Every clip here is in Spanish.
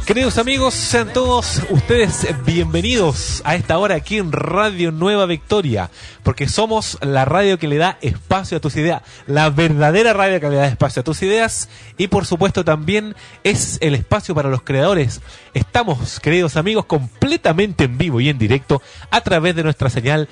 Queridos amigos, sean todos ustedes bienvenidos a esta hora aquí en Radio Nueva Victoria, porque somos la radio que le da espacio a tus ideas, la verdadera radio que le da espacio a tus ideas, y por supuesto también es el espacio para los creadores. Estamos, queridos amigos, completamente en vivo y en directo a través de nuestra señal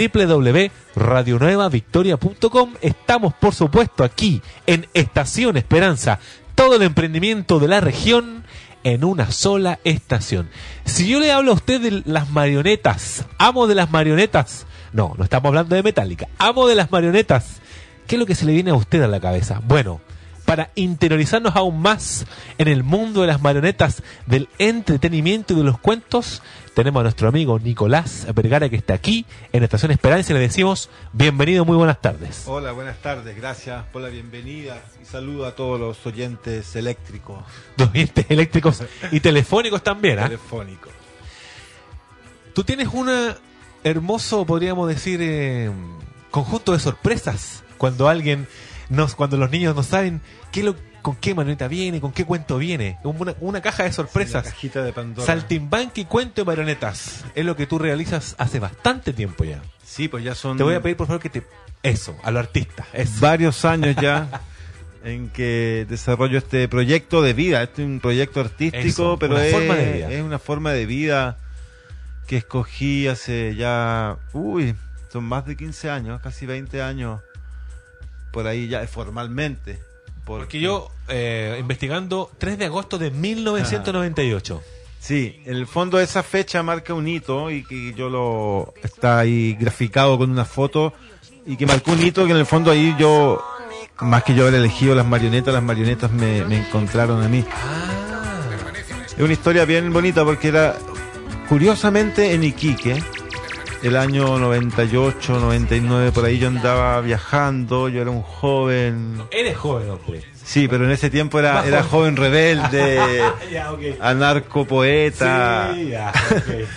www.radionuevavictoria.com. Estamos, por supuesto, aquí en Estación Esperanza, todo el emprendimiento de la región en una sola estación. Si yo le hablo a usted de las marionetas, amo de las marionetas, no estamos hablando de Metallica, amo de las marionetas, ¿qué es lo que se le viene a usted a la cabeza? Bueno, para interiorizarnos aún más en el mundo de las marionetas, del entretenimiento y de los cuentos, tenemos a nuestro amigo Nicolás Vergara, que está aquí en Estación Esperanza, y le decimos bienvenido, muy buenas tardes. Hola, buenas tardes, gracias por la bienvenida y saludo a todos los oyentes eléctricos. Los oyentes eléctricos y telefónicos también, ¿ah? Telefónicos. Tú tienes un hermoso, podríamos decir, conjunto de sorpresas cuando cuando los niños no saben con qué marioneta viene, con qué cuento viene. Una caja de sorpresas. Sí, la cajita de Pandora. Saltimbanqui y cuento de marionetas. Es lo que tú realizas hace bastante tiempo ya. Sí, pues ya son... Te voy a pedir por favor a los artistas. Varios años ya en que desarrollo este proyecto de vida. Este es un proyecto artístico, pero forma de vida. Es una forma de vida que escogí hace ya... son más de 15 años, casi 20 años. Por ahí ya formalmente. Porque yo, investigando, 3 de agosto de 1998. Sí, en el fondo esa fecha marca un hito y que está ahí graficado con una foto y que marcó un hito que en el fondo ahí más que yo haber elegido las marionetas me encontraron a mí. Es una historia bien bonita porque era curiosamente en Iquique. El año 98, 99, por ahí yo andaba viajando, yo era un joven... Eres joven, hombre. Sí, pero en ese tiempo era joven rebelde, ya, okay. Anarcopoeta. Sí, ya, okay.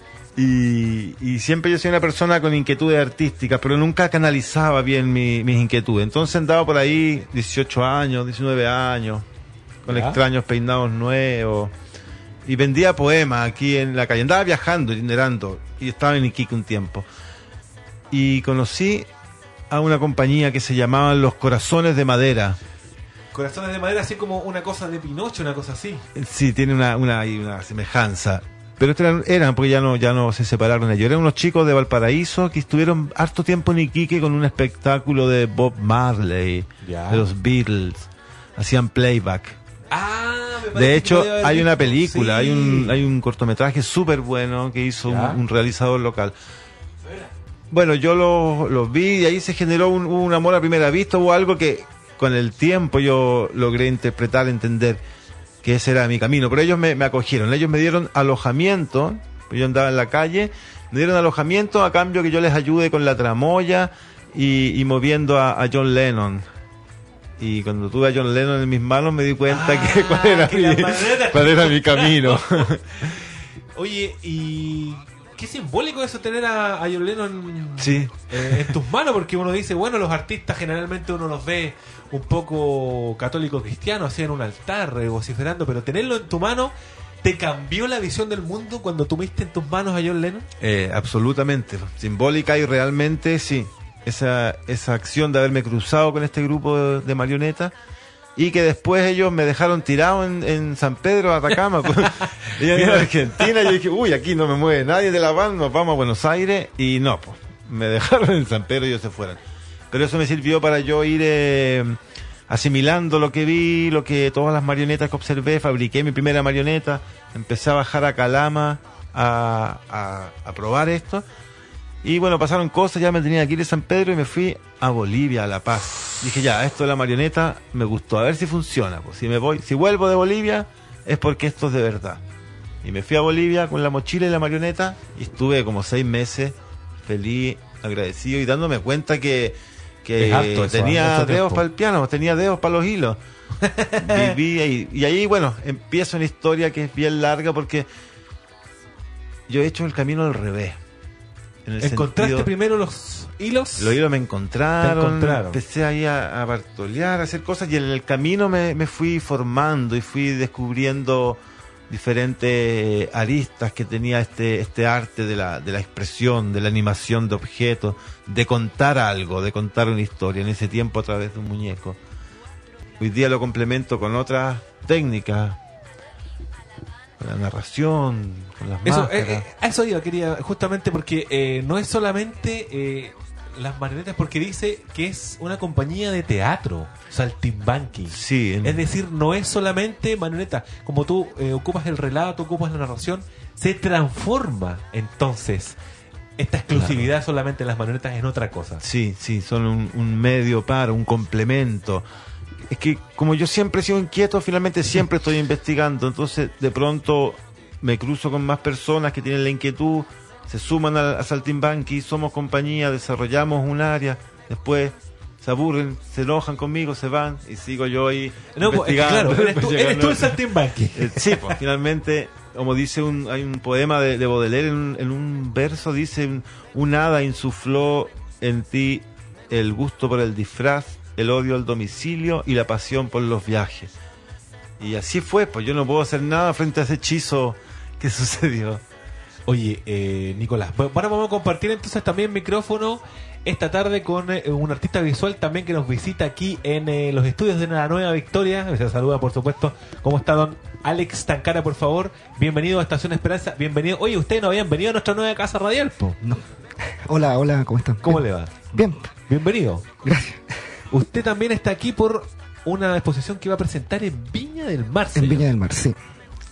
y siempre yo soy una persona con inquietudes artísticas, pero nunca canalizaba bien mis inquietudes. Entonces andaba por ahí 18 años, 19 años, con extraños peinados nuevos. Y vendía poemas aquí en la calle. Andaba viajando, itinerando. Y estaba en Iquique un tiempo. Y conocí a una compañía que se llamaba Los Corazones de Madera. Corazones de Madera, así como una cosa de Pinocho, una cosa así. Sí, tiene una semejanza. Pero eran porque ya no se separaron ellos. Eran unos chicos de Valparaíso que estuvieron harto tiempo en Iquique con un espectáculo de Bob Marley, de los Beatles. Hacían playback. De hecho, hay una película, sí. hay un cortometraje súper bueno que hizo un realizador local. Bueno, yo los vi y ahí se generó un amor a primera vista, o algo que con el tiempo yo logré interpretar, entender que ese era mi camino. Pero ellos me acogieron, ellos me dieron alojamiento, yo andaba en la calle, me dieron alojamiento a cambio que yo les ayude con la tramoya y moviendo a John Lennon. Y cuando tuve a John Lennon en mis manos me di cuenta cuál era mi camino. Oye, y qué simbólico eso, tener a John Lennon sí. En tus manos, porque uno dice, bueno, los artistas generalmente uno los ve un poco católico cristiano, así en un altar, vociferando, pero tenerlo en tu mano, ¿te cambió la visión del mundo cuando tuviste en tus manos a John Lennon? Absolutamente, simbólica y realmente sí. Esa acción de haberme cruzado con este grupo de marionetas y que después ellos me dejaron tirado en San Pedro, Atacama. Y en Argentina yo dije, aquí no me mueve nadie de la banda, nos vamos a Buenos Aires. Y no, pues me dejaron en San Pedro y ellos se fueron. Pero eso me sirvió para yo ir asimilando lo que vi, todas las marionetas que observé. Fabriqué mi primera marioneta, empecé a bajar a Calama a probar esto. Y bueno, pasaron cosas, ya me tenía que ir de San Pedro y me fui a Bolivia, a La Paz. Dije, esto de la marioneta me gustó, a ver si funciona. Pues si vuelvo de Bolivia es porque esto es de verdad. Y me fui a Bolivia con la mochila y la marioneta y estuve como 6 meses feliz, agradecido y dándome cuenta que tenía dedos para el piano, tenía dedos para los hilos. Viví ahí. Y ahí, bueno, empieza una historia que es bien larga porque yo he hecho el camino al revés. ¿Encontraste primero los hilos? Los hilos me encontraron. Empecé ahí a bartolear, a hacer cosas y en el camino me fui formando y fui descubriendo diferentes aristas que tenía este arte de la expresión, de la animación de objetos, de contar algo, de contar una historia, en ese tiempo a través de un muñeco. Hoy día lo complemento con otras técnicas, con la narración, con las máscaras. A eso yo quería, justamente porque no es solamente las marionetas, porque dice que es una compañía de teatro, Saltimbanqui. Sí, es decir, no es solamente marioneta. Como tú ocupas el relato, ocupas la narración, se transforma entonces esta exclusividad, claro, solamente en las marionetas en otra cosa. Sí, son un medio para, un complemento. Es que como yo siempre he sido inquieto, finalmente siempre estoy investigando, entonces de pronto me cruzo con más personas que tienen la inquietud, se suman a Saltimbanqui, somos compañía, desarrollamos un área, después se aburren, se enojan conmigo, se van y sigo yo ahí investigando. Claro, eres tú el Saltimbanqui. Sí, pues finalmente, como dice hay un poema de Baudelaire, en un verso dice: un hada insufló en ti el gusto por el disfraz, el odio al domicilio y la pasión por los viajes. Y así fue, pues yo no puedo hacer nada frente a ese hechizo que sucedió. Oye, Nicolás, bueno, vamos a compartir entonces también micrófono esta tarde con un artista visual también que nos visita aquí en los estudios de la Nueva Victoria. Se saluda, por supuesto. ¿Cómo está don Alex Tancara, por favor? Bienvenido a Estación Esperanza. Bienvenido. Oye, ustedes no habían venido a nuestra nueva casa radial, po. No. Hola, ¿cómo están? ¿Cómo le va? Bien. Bienvenido. Gracias. Usted también está aquí por una exposición que va a presentar en Viña del Mar, señor. En Viña del Mar, sí.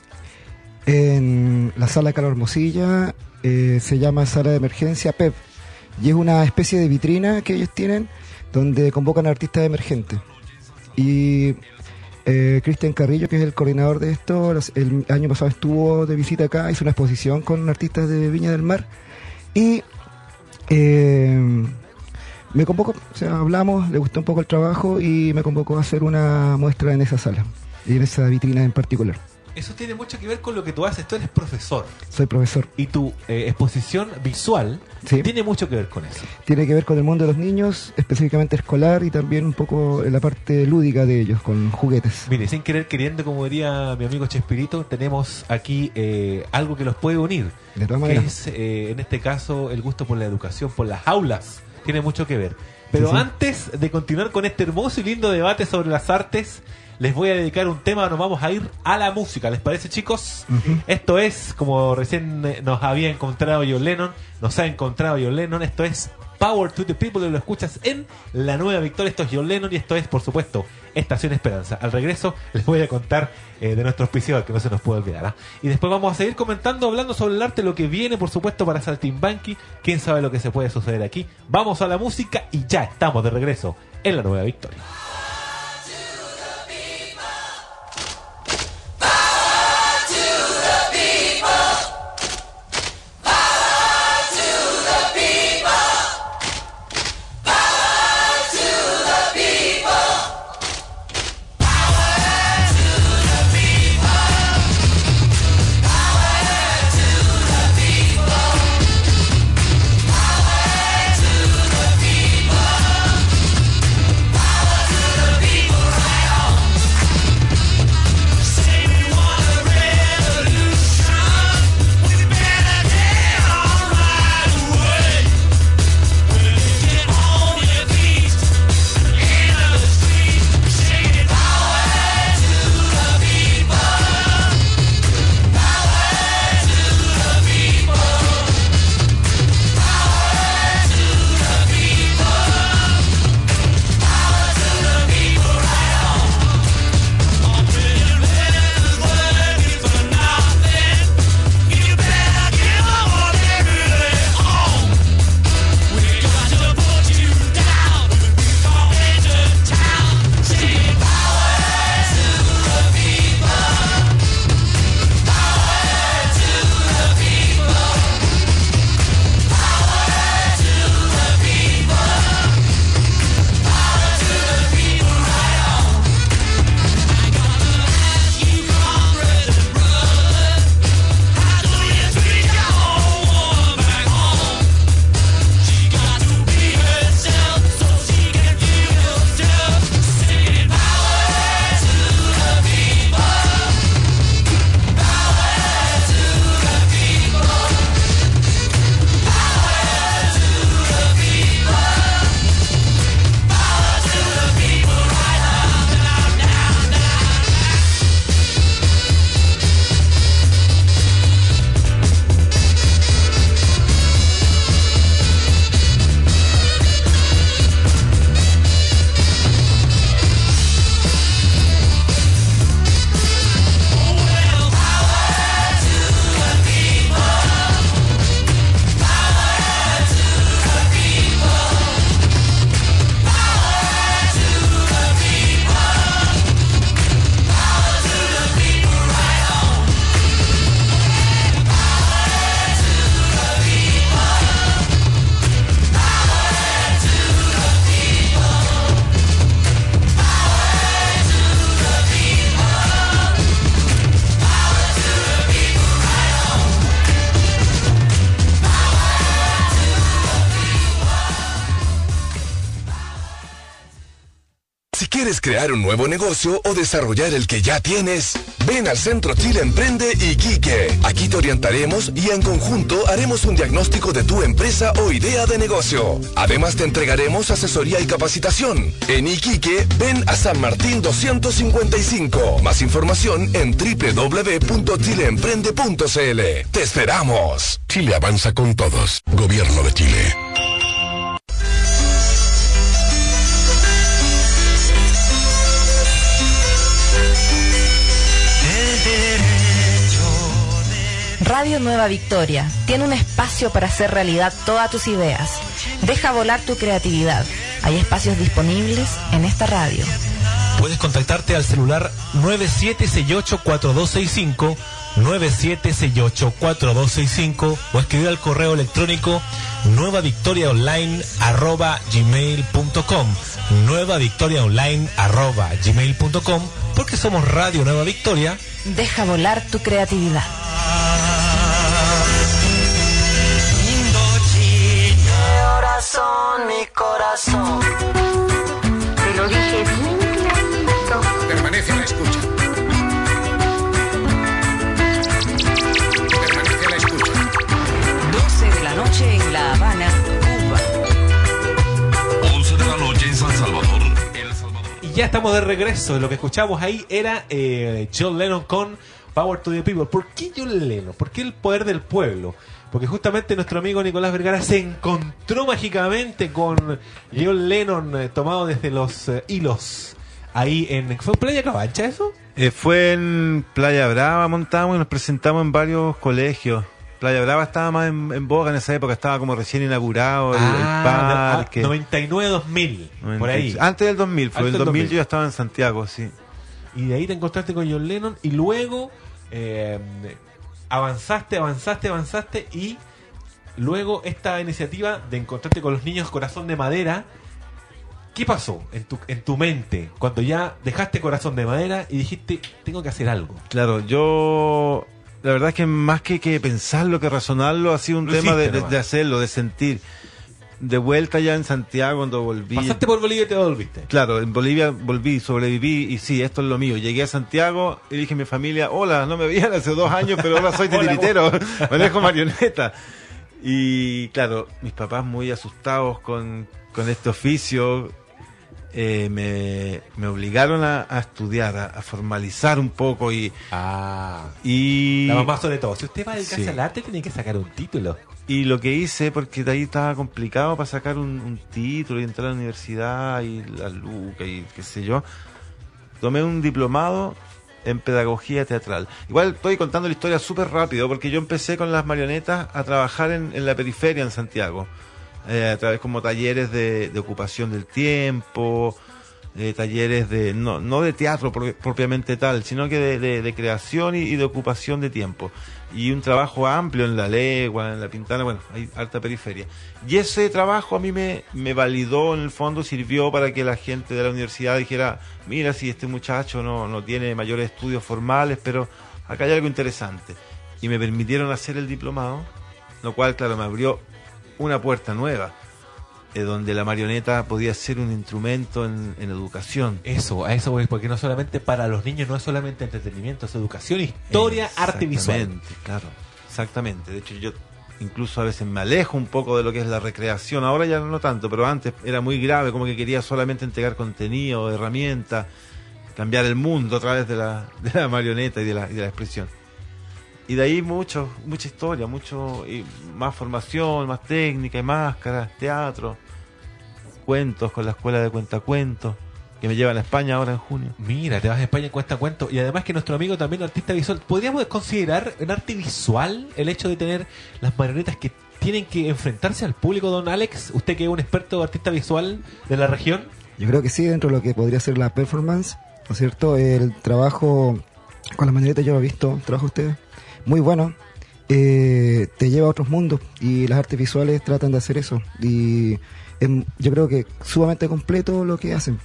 En la sala Carlos Hermosilla, se llama Sala de Emergencia PEP, y es una especie de vitrina que ellos tienen donde convocan a artistas emergentes. Y Cristian Carrillo, que es el coordinador de esto, el año pasado estuvo de visita acá, hizo una exposición con artistas de Viña del Mar y me convocó, o sea, hablamos, le gustó un poco el trabajo y me convocó a hacer una muestra en esa sala y en esa vitrina en particular. Eso tiene mucho que ver con lo que tú haces. Tú eres profesor. Soy profesor. Y tu exposición visual, ¿sí?, tiene mucho que ver con eso. Tiene que ver con el mundo de los niños, específicamente escolar, y también un poco en la parte lúdica de ellos, con juguetes. Mire, sin querer queriendo, como diría mi amigo Chespirito, tenemos aquí algo que los puede unir. De todas maneras. Que es, en este caso, el gusto por la educación, por las aulas. Tiene mucho que ver. Pero sí. Antes de continuar con este hermoso y lindo debate sobre las artes, les voy a dedicar un tema. Nos vamos a ir a la música, ¿les parece, chicos? Uh-huh. Esto es, como recién nos había encontrado John Lennon, nos ha encontrado John Lennon, esto es Power to the People, y lo escuchas en la Nueva Victoria. Esto es John Lennon y esto es, por supuesto, Estación Esperanza. Al regreso les voy a contar de nuestro auspiciador, que no se nos puede olvidar, ¿eh? Y después vamos a seguir comentando, hablando sobre el arte, lo que viene, por supuesto, para Saltimbanqui. Quién sabe lo que se puede suceder aquí. Vamos a la música y ya estamos de regreso en la Nueva Victoria. Power Si quieres crear un nuevo negocio o desarrollar el que ya tienes, ven al Centro Chile Emprende Iquique. Aquí te orientaremos y en conjunto haremos un diagnóstico de tu empresa o idea de negocio. Además te entregaremos asesoría y capacitación. En Iquique, ven a San Martín 255. Más información en www.chileemprende.cl. ¡Te esperamos! Chile avanza con todos. Gobierno de Chile. Radio Nueva Victoria tiene un espacio para hacer realidad todas tus ideas. Deja volar tu creatividad. Hay espacios disponibles en esta radio. Puedes contactarte al celular 9768-4265, 9768-4265 o escribir al correo electrónico nuevavictoriaonline@gmail.com, nuevavictoriaonline@gmail.com, porque somos Radio Nueva Victoria. Deja volar tu creatividad. Mi corazón, te lo dije bien clarito. Permanece a la escucha. Permanece a la escucha. 12 de la noche en La Habana, Cuba. 11 de la noche en San Salvador, El Salvador. Y ya estamos de regreso. Lo que escuchamos ahí era John Lennon con Power to the People. ¿Por qué John Lennon? ¿Por qué el poder del pueblo? Porque justamente nuestro amigo Nicolás Vergara se encontró mágicamente con John Lennon tomado desde los hilos. Ahí en... ¿Fue en Playa Cabancha eso? Fue en Playa Brava, montamos y nos presentamos en varios colegios. Playa Brava estaba más en boga en esa época, estaba como recién inaugurado el parque. 99-2000, por ahí. Antes del 2000, fue Antes el del 2000 2000. yo ya estaba en Santiago, sí. Y de ahí te encontraste con John Lennon y luego avanzaste y luego esta iniciativa de encontrarte con los niños Corazón de Madera. ¿Qué pasó en tu mente cuando ya dejaste Corazón de Madera y dijiste, tengo que hacer algo? Claro, yo... La verdad es que más que pensarlo, que razonarlo, ha sido un tema de hacerlo, de sentir. De vuelta ya en Santiago, cuando volví... Pasaste por Bolivia y te volviste. Claro, en Bolivia volví, sobreviví y sí, esto es lo mío. Llegué a Santiago y dije a mi familia, hola, no me veían hace 2 años, pero ahora soy titiritero, manejo marioneta. Y claro, mis papás muy asustados con este oficio, me obligaron a estudiar, a formalizar un poco y La mamá sobre todo. Si usted va a dedicarse al arte, tiene que sacar un título. Y lo que hice, porque de ahí estaba complicado para sacar un título y entrar a la universidad y la luca y qué sé yo, tomé un diplomado en pedagogía teatral. Igual estoy contando la historia súper rápido, porque yo empecé con las marionetas a trabajar en la periferia en Santiago, a través como talleres de ocupación del tiempo, talleres de no de teatro propiamente tal, sino que de creación y de ocupación de tiempo. Y un trabajo amplio en La Legua, en La Pintana, bueno, hay harta periferia. Y ese trabajo a mí me validó, en el fondo sirvió para que la gente de la universidad dijera, mira, si este muchacho no tiene mayores estudios formales, pero acá hay algo interesante. Y me permitieron hacer el diplomado, lo cual, claro, me abrió una puerta nueva, donde la marioneta podía ser un instrumento en educación. A eso voy, porque no solamente para los niños, no es solamente entretenimiento, es educación, historia, arte visual. Claro, exactamente. De hecho, yo incluso a veces me alejo un poco de lo que es la recreación. Ahora ya no tanto, pero antes era muy grave, como que quería solamente entregar contenido, herramientas, cambiar el mundo a través de la marioneta y de la expresión. Y de ahí mucha historia, y más formación, más técnica y máscaras, teatro, cuentos con la escuela de cuentacuentos, que me llevan a España ahora en junio. Mira, te vas a España en cuentacuentos. Y además que nuestro amigo también artista visual. ¿Podríamos considerar en arte visual el hecho de tener las marionetas que tienen que enfrentarse al público, don Alex? Usted que es un experto artista visual de la región. Yo creo que sí, dentro de lo que podría ser la performance, ¿no es cierto? El trabajo con las marionetas, yo lo he visto, trabajo ustedes, muy bueno. Te lleva a otros mundos y las artes visuales tratan de hacer eso. Y yo creo que sumamente completo lo que hacen.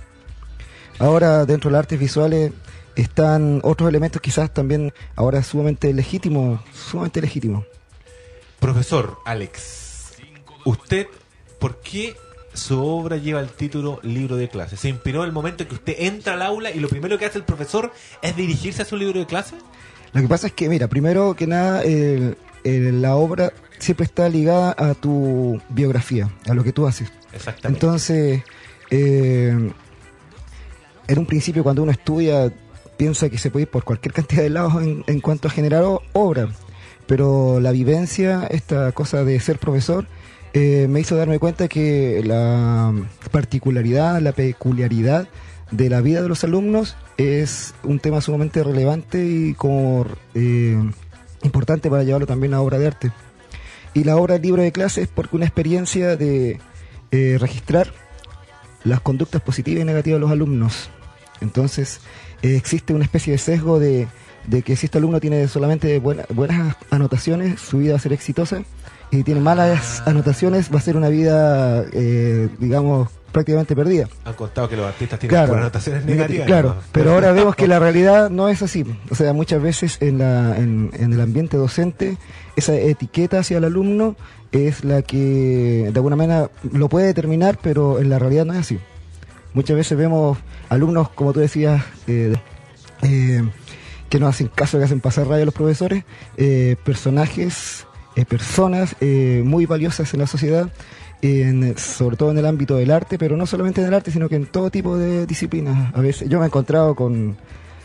Ahora, dentro de las artes visuales están otros elementos quizás también ahora sumamente legítimos. Profesor Alex, usted, ¿por qué su obra lleva el título Libro de clase. ¿Se inspiró el momento en que usted entra al aula y lo primero que hace el profesor es dirigirse a su libro de clase? Lo que pasa es que, mira, primero que nada, la obra siempre está ligada a tu biografía, a lo que tú haces. Exactamente. Entonces, en un principio cuando uno estudia, piensa que se puede ir por cualquier cantidad de lados en cuanto a generar obra, pero la vivencia, esta cosa de ser profesor, me hizo darme cuenta que la particularidad, la peculiaridad de la vida de los alumnos es un tema sumamente relevante y como importante para llevarlo también a obra de arte. Y la obra del libro de clase es porque una experiencia de registrar las conductas positivas y negativas de los alumnos. Entonces, existe una especie de sesgo de que si este alumno tiene solamente buenas anotaciones, su vida va a ser exitosa, y si tiene malas anotaciones, va a ser una vida, digamos, prácticamente perdida. Han contado que los artistas tienen buenas anotaciones negativas. Claro, ¿no? pero ahora vemos que la realidad no es así. O sea, muchas veces en el ambiente docente, esa etiqueta hacia el alumno es la que de alguna manera lo puede determinar, pero en la realidad no es así. Muchas veces vemos alumnos, como tú decías, que no hacen caso, que hacen pasar raya a los profesores, personajes, personas muy valiosas en la sociedad, sobre todo en el ámbito del arte, pero no solamente en el arte, sino que en todo tipo de disciplinas. A veces yo me he encontrado con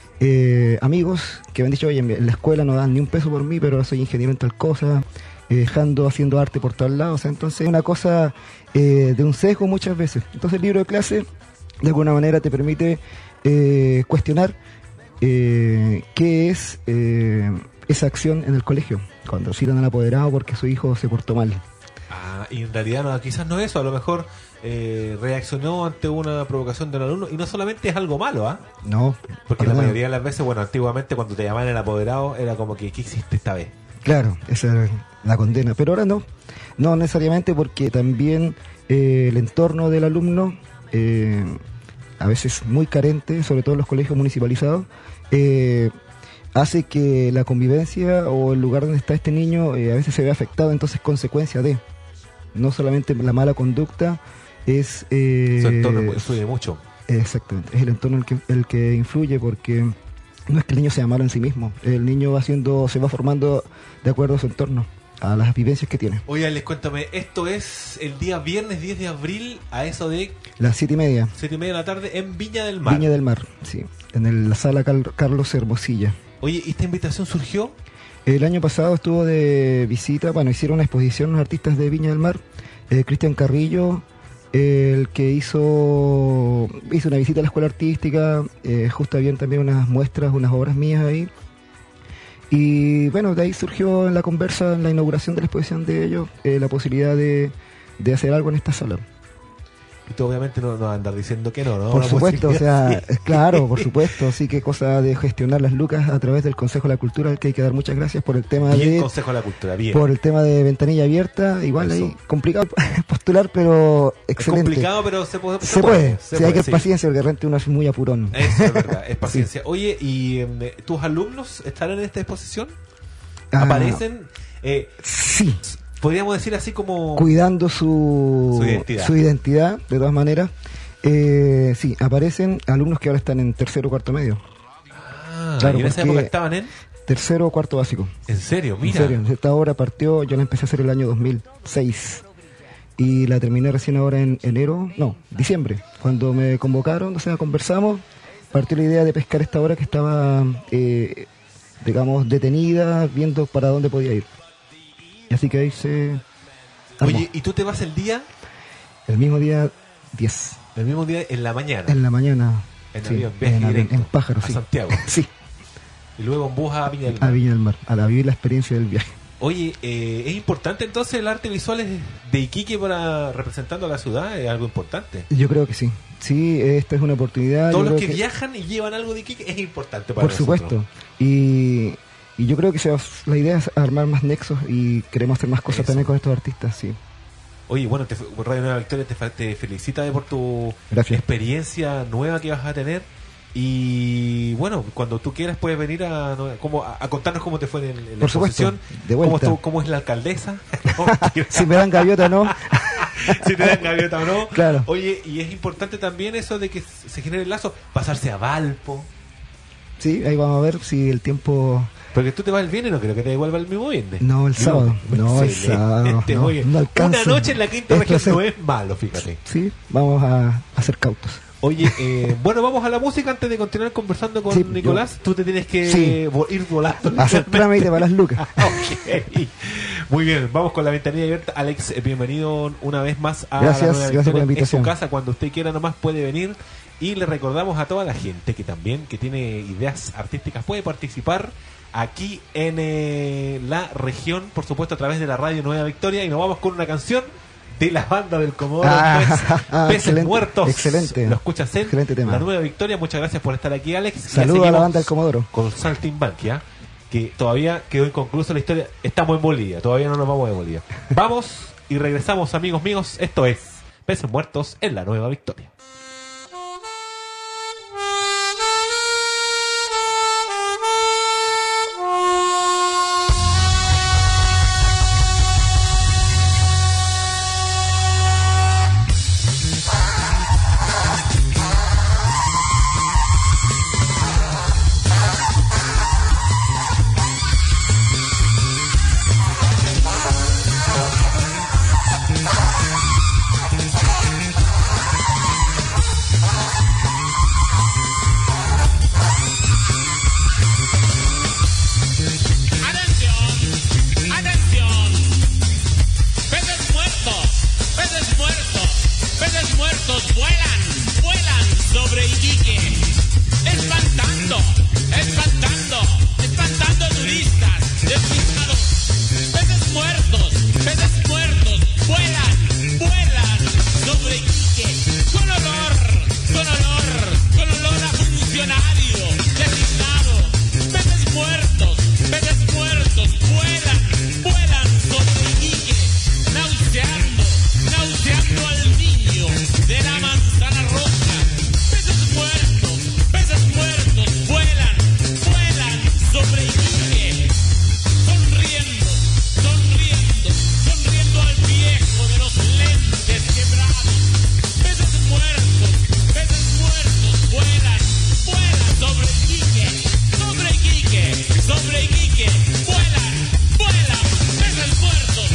amigos que me han dicho, oye, en la escuela no dan ni un peso por mí, pero soy ingeniero en tal cosa, haciendo arte por todos lados. O sea, entonces es una cosa de un sesgo muchas veces. Entonces el libro de clase de alguna manera te permite cuestionar qué es esa acción en el colegio, cuando citan al apoderado porque su hijo se portó mal. Y en realidad no, quizás no es eso, a lo mejor reaccionó ante una provocación del alumno, y no solamente es algo malo, ¿ah? No. Porque la mayoría de las veces, bueno, antiguamente cuando te llamaban el apoderado era como que, ¿qué hiciste esta vez? Claro, esa es la condena, pero ahora no necesariamente, porque también el entorno del alumno, a veces muy carente, sobre todo en los colegios municipalizados, hace que la convivencia o el lugar donde está este niño a veces se ve afectado, entonces consecuencia de, no solamente la mala conducta, es... Su entorno influye mucho. Exactamente, es el entorno el que influye, porque no es que el niño sea malo en sí mismo, el niño se va formando de acuerdo a su entorno, a las vivencias que tiene. Oye, les cuéntame, esto es el día viernes 10 de abril a eso de... Las 7:30. 7:30 de la tarde en Viña del Mar. Viña del Mar, sí, en la sala Carlos Hermosilla. Oye, ¿esta invitación surgió? El año pasado estuvo de visita, hicieron una exposición los artistas de Viña del Mar, Cristian Carrillo, el que hizo una visita a la escuela artística, justo habían también unas muestras, unas obras mías ahí. Y bueno, de ahí surgió en la conversa, en la inauguración de la exposición de ellos, la posibilidad de hacer algo en esta sala. Y tú obviamente no vas a andar diciendo que no, ¿no? Por supuesto, o sea, claro, por supuesto, sí, que cosa de gestionar las lucas a través del Consejo de la Cultura, al que hay que dar muchas gracias por el tema Consejo de la Cultura, bien. Por el tema de ventanilla abierta, igual eso. Ahí complicado postular, pero excelente. Es complicado, pero se puede. Sí, hay que tener paciencia, porque realmente uno es muy apurón. Eso es verdad, es paciencia. Sí. Oye, ¿y tus alumnos estarán en esta exposición? ¿Aparecen? Sí. Podríamos decir así como... Cuidando su identidad, de todas maneras. Sí, aparecen alumnos que ahora están en tercero o cuarto medio. Claro, ¿y en esa época estaban en? Tercero o cuarto básico. ¿En serio? Mira. En serio, esta obra partió, yo la empecé a hacer el año 2006. Y la terminé recién ahora en diciembre. Cuando me convocaron, o sea, conversamos, partió la idea de pescar esta obra que estaba, digamos, detenida, viendo para dónde podía ir. Y así que ahí se armó. Oye, ¿y tú te vas el día? El mismo día 10. El mismo día en la mañana. En la mañana. En sí, avión, viaje directo. En pájaro, a sí. Santiago. Sí. Y luego en bus a Viña del Mar. A Viña del Mar, a vivir la experiencia del viaje. Oye, ¿es importante entonces el arte visual de Iquique para representando a la ciudad? ¿Es algo importante? Yo creo que sí. Sí, esta es una oportunidad. Todos los que viajan y llevan algo de Iquique es importante para nosotros. Por supuesto. Y yo creo que la idea es armar más nexos y queremos hacer más cosas también con estos artistas, sí. Oye, bueno, Radio Nueva Victoria te felicita por tu experiencia nueva que vas a tener. Y bueno, cuando tú quieras puedes venir a contarnos cómo te fue en la exposición. De vuelta. ¿Cómo es la alcaldesa? Si me dan gaviota, ¿no? si te dan gaviota o no. Claro. Oye, y es importante también eso de que se genere el lazo, pasarse a Valpo. Sí, ahí vamos a ver si el tiempo... Porque tú te vas el viernes, no creo que te devuelva el mismo viernes. No, el sábado. No, el sábado. Muy bien. No alcanza. Una noche en la quinta Esto región no es- es malo, fíjate. Sí, vamos a ser cautos. Oye, bueno, vamos a la música antes de continuar conversando con Sí, Nicolás. Tú te tienes que Sí. ir volando. Hacer trámite para las lucas. Ok. Muy bien, vamos con la ventanilla abierta. Alex, bienvenido una vez más a Gracias, la Nueva gracias por Victoria. la En invitación. su casa, cuando usted quiera nomás puede venir. Y le recordamos a toda la gente que también, que tiene ideas artísticas, puede participar aquí en la región, por supuesto a través de la Radio Nueva Victoria. Y nos vamos con una canción de la banda del Comodoro, Peces excelente, Muertos. excelente. Lo escuchas en Excelente tema. la Nueva Victoria. Muchas gracias por estar aquí, Alex. Ya Saludos a la seguimos banda del Comodoro. con Saltimbanquia, que todavía quedó inconclusa la historia. Estamos en Bolivia, todavía no nos vamos de Bolivia. Vamos y regresamos, amigos míos. Esto es Peces Muertos en la Nueva Victoria. ¡Atención! ¡Atención! ¡Peces muertos! ¡Peces muertos! ¡Peces muertos! ¡Vuelan! ¡Vuelan sobre Iquique! ¡Espantando! ¡Espantando! ¡Espantando turistas! ¡Despistados! ¡Peces muertos! ¡Peces muertos! ¡Vuelan! ¡Vuelan sobre Iquique! ¡Con olor! ¡Con olor! ¡Con olor a funcionario! ¡Designado! ¡Peces muertos! ¡Peces muertos! ¡Vuelan! ¡Vuelan sobre Iquique! ¡Nauseando! ¡Nauseando al niño de la manzana roja! ¡Peces muertos! ¡Peces muertos! ¡Vuelan! ¡Vuelan sobre Iquique! Sonriendo, sonriendo, sonriendo al viejo de los lentes quebrados. Peces muertos, vuelan, vuelan sobre Iquique, sobre Iquique, sobre Iquique, vuelan, vuelan, peces muertos.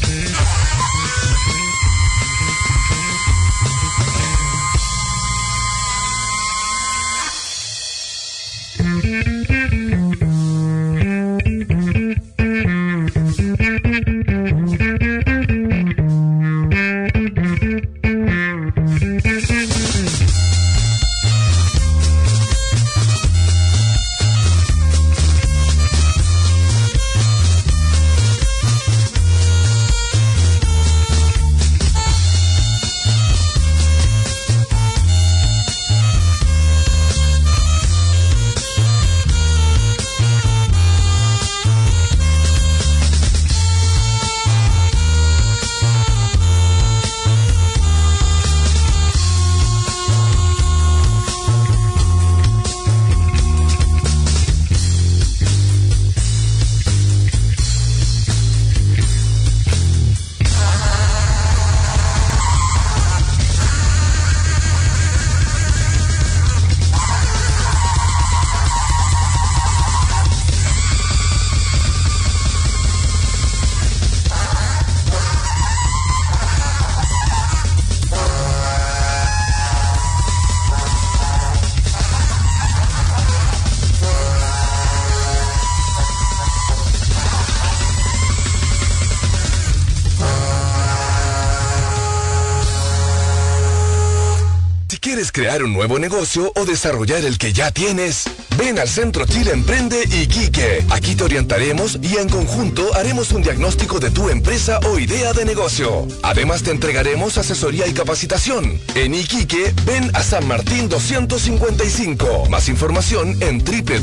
¿Quieres crear un nuevo negocio o desarrollar el que ya tienes? Ven al Centro Chile Emprende Iquique. Aquí te orientaremos y en conjunto haremos un diagnóstico de tu empresa o idea de negocio. Además te entregaremos asesoría y capacitación. En Iquique, ven a San Martín 255. Más información en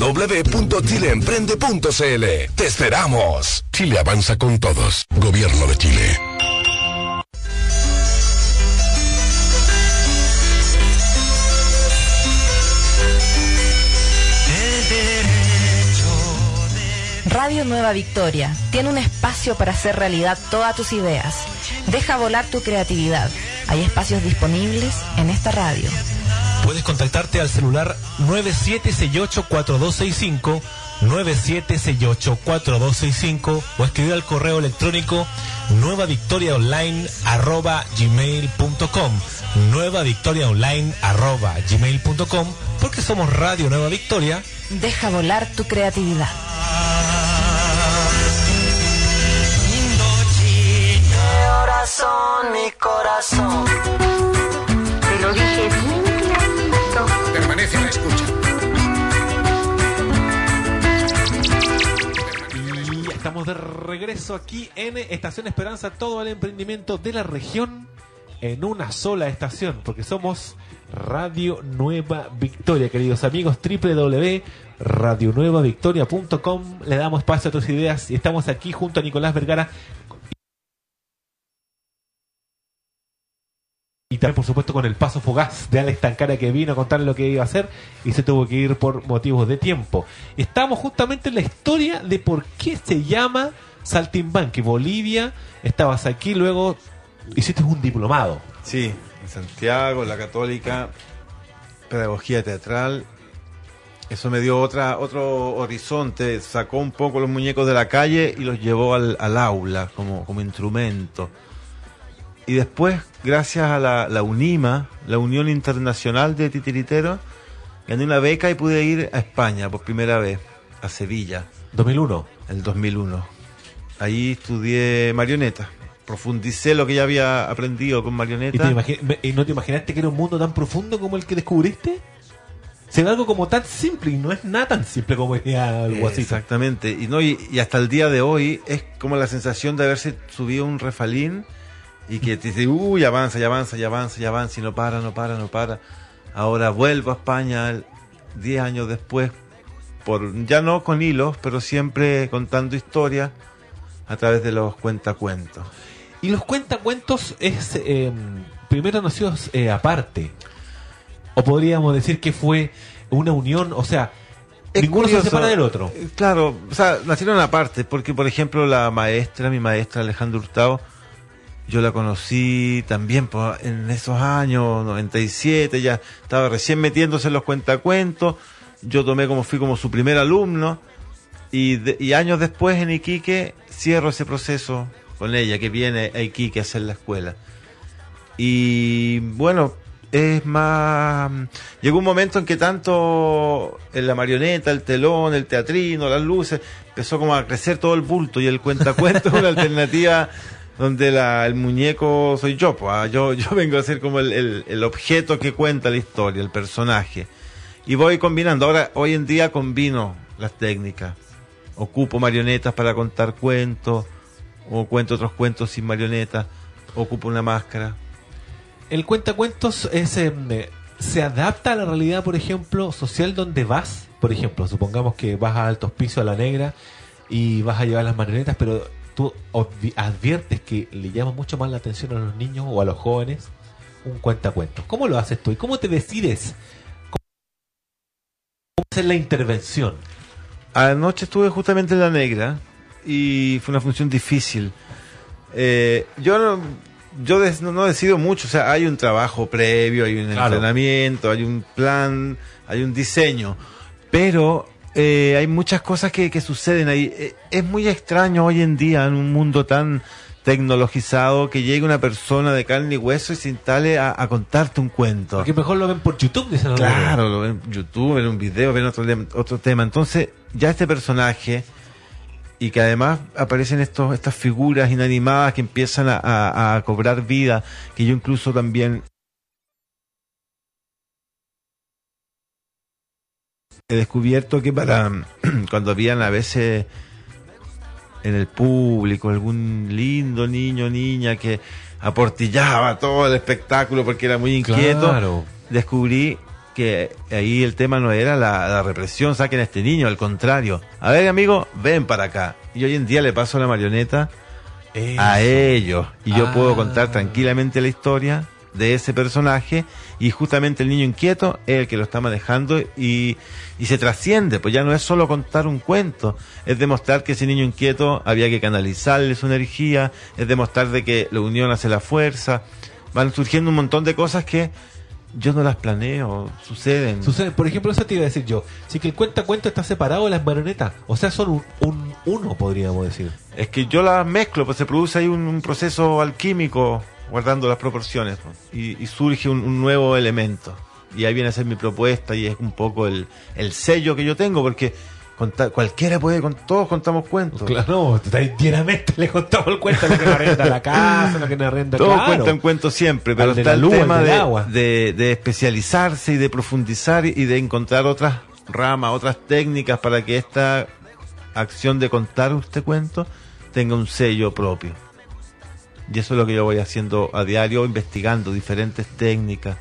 www.chileemprende.cl. ¡Te esperamos! Chile avanza con todos. Gobierno de Chile. Radio Radio Nueva Victoria tiene un espacio para hacer realidad todas tus ideas. Deja volar tu creatividad. Hay espacios disponibles en esta radio. Puedes contactarte al celular 9768-4265, 9768-4265 o escribir al correo electrónico nuevavictoriaonline@gmail.com, nuevavictoriaonline@gmail.com, porque somos Radio Nueva Victoria. Deja volar tu creatividad. Mi corazón, te lo dije bien clarito. Permanece a la escucha. Y estamos de regreso aquí en Estación Esperanza, todo el emprendimiento de la región en una sola estación, porque somos Radio Nueva Victoria, queridos amigos. www.radionuevavictoria.com. Le damos espacio a tus ideas y estamos aquí junto a Nicolás Vergara. Y también, por supuesto, con el paso fugaz de Alex Tancara, que vino a contarle lo que iba a hacer y se tuvo que ir por motivos de tiempo. Estamos justamente en la historia de por qué se llama Saltimbanqui. Bolivia, estabas aquí, luego hiciste un diplomado. Sí, en Santiago, la Católica, pedagogía teatral. Eso me dio otro horizonte, sacó un poco los muñecos de la calle y los llevó al aula como instrumento. Y después, gracias a la UNIMA, la Unión Internacional de Titiriteros, gané una beca y pude ir a España por primera vez, a Sevilla. 2001. El 2001. Ahí estudié marioneta. Profundicé lo que ya había aprendido con marioneta. ¿Y no te imaginaste que era un mundo tan profundo como el que descubriste? Se ve algo como tan simple y no es nada tan simple como decía el guasito. Exactamente. Y hasta el día de hoy es como la sensación de haberse subido un refalín y que te dice, avanza, y no para. Ahora vuelvo a España 10 años después, ya no con hilos, pero siempre contando historias a través de los cuentacuentos. Y los cuentacuentos es primero nació aparte, o podríamos decir que fue una unión, o sea, ninguno se separa del otro. Claro, o sea, nacieron aparte, porque por ejemplo mi maestra Alejandra Hurtado, yo la conocí también en esos años, 97, ya estaba recién metiéndose en los cuentacuentos. Yo fui como su primer alumno, y años después en Iquique cierro ese proceso con ella, que viene a Iquique a hacer la escuela. Y bueno, es más, llegó un momento en que tanto en la marioneta, el telón, el teatrino, las luces, empezó como a crecer todo el bulto, y el cuentacuento es una alternativa donde el muñeco soy yo, yo vengo a ser como el objeto que cuenta la historia, el personaje. Y voy combinando. Ahora, hoy en día combino las técnicas. Ocupo marionetas para contar cuentos, o cuento otros cuentos sin marionetas, ocupo una máscara. El cuentacuentos se adapta a la realidad, por ejemplo, social donde vas. Por ejemplo, supongamos que vas a Alto Hospicio, a La Negra, y vas a llevar las marionetas, pero tú adviertes que le llama mucho más la atención a los niños o a los jóvenes un cuentacuentos. ¿Cómo lo haces tú? ¿Y cómo te decides? ¿Cómo hacer la intervención? Anoche estuve justamente en La Negra y fue una función difícil. Yo no decido mucho, o sea, hay un trabajo previo, hay un entrenamiento, hay un plan, hay un diseño, pero hay muchas cosas que suceden ahí. Es muy extraño hoy en día, en un mundo tan tecnologizado, que llegue una persona de carne y hueso y se instale a contarte un cuento. Porque mejor lo ven por YouTube, dicen. Claro, lo ven en YouTube, ven un video, ven otro tema. Entonces, ya este personaje, y que además aparecen estas figuras inanimadas que empiezan a cobrar vida, que yo incluso también he descubierto que cuando habían a veces en el público algún lindo niño o niña que aportillaba todo el espectáculo porque era muy inquieto, descubrí que ahí el tema no era la represión, saquen a este niño, al contrario, a ver amigo, ven para acá. Y hoy en día le paso la marioneta a ellos, y yo puedo contar tranquilamente la historia de ese personaje, y justamente el niño inquieto es el que lo está manejando y se trasciende, pues ya no es solo contar un cuento, es demostrar que ese niño inquieto había que canalizarle su energía, es demostrar de que la unión hace la fuerza. Van surgiendo un montón de cosas que yo no las planeo, suceden. Por ejemplo, eso te iba a decir yo. Si que el cuento está separado de las marionetas. O sea, son un uno, podríamos decir. Es que yo las mezclo, pues se produce ahí un proceso alquímico, guardando las proporciones, pues, y surge un nuevo elemento. Y ahí viene a ser mi propuesta y es un poco el sello que yo tengo, porque cualquiera puede, todos contamos cuentos. Claro, diariamente le contamos el cuento, lo que nos arrenda la casa, lo que nos arrenda, todos claro. cuentan cuentos siempre, pero está el tema de especializarse y de profundizar y de encontrar otras ramas, otras técnicas para que esta acción de contar este cuento tenga un sello propio. Y eso es lo que yo voy haciendo a diario, investigando diferentes técnicas.